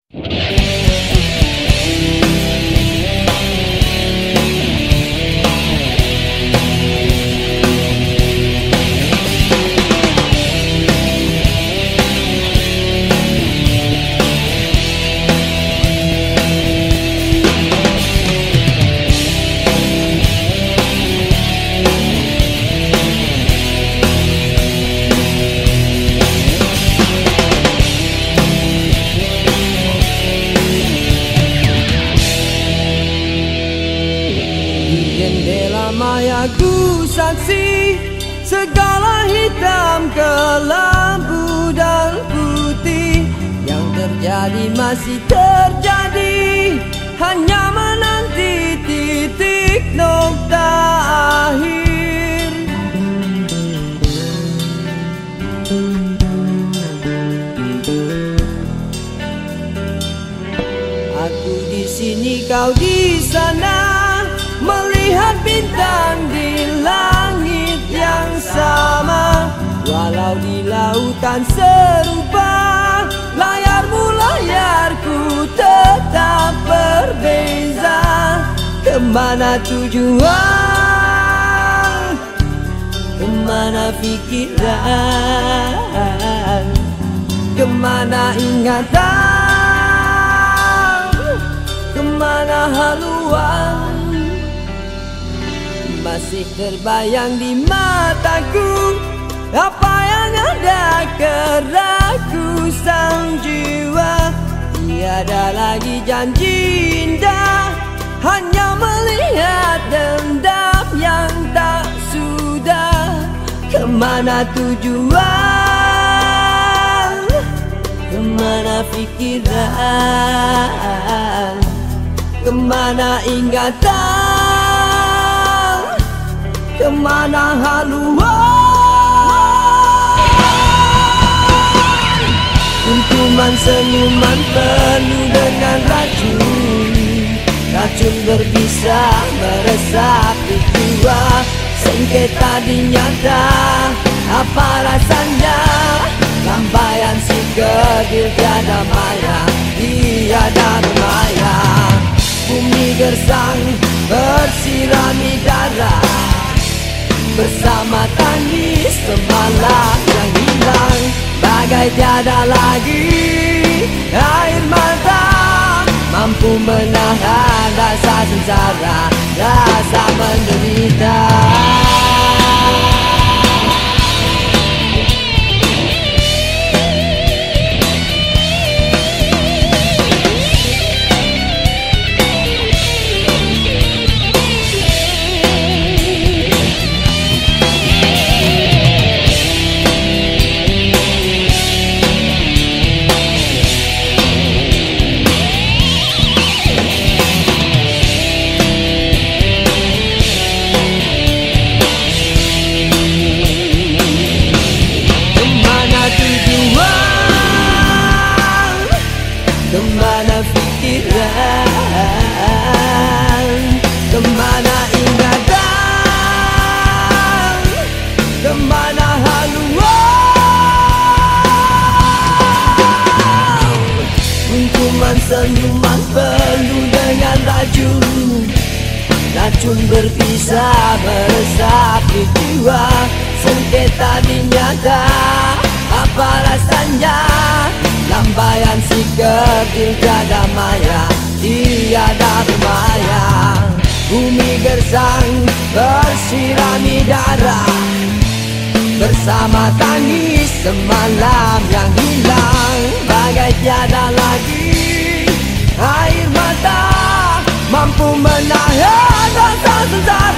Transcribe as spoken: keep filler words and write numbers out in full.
Jendela mayaku saksi segala hitam kelambu dan putih. Yang terjadi masih terjadi, hanya menanti titik nokta akhir. Aku di sini, kau di sana, melihat bintang di langit yang sama. Walau di lautan serupa, layarmu layarku tetap berbeza. Kemana tujuan, kemana pikiran, kemana ingatan, kemana haluan. Masih terbayang di mataku apa yang ada keragusan jiwa. Tiada lagi janji indah, hanya melihat dendam yang tak sudah. Kemana tujuan, kemana pikiran, kemana ingatan, kemana haluan. Kuntuman senyuman penuh dengan racun, racun berbisa meresap di jiwa. Sengketa dinyata, apa rasanya? Lambaian si kerdil tiada maya, tiada bermaya. Bumi gersang bersirami darah, bersama tangis semalam yang hilang. Bagai tiada lagi air mata mampu menahan rasa sengsara, rasa menderita. Kemana pikiran, kemana ingatan, kemana haluan. Kuntuman senyuman penuh dengan racun, racun berpisah meresap di jiwa. Sengketa dinyata, apa rasanya? Lambaian si kerdil tiada maya, tiada bermaya. Bumi gersang bersirami darah, bersama tangis semalam yang hilang. Bagai tiada lagi air mata mampu menahan rasa sengsara.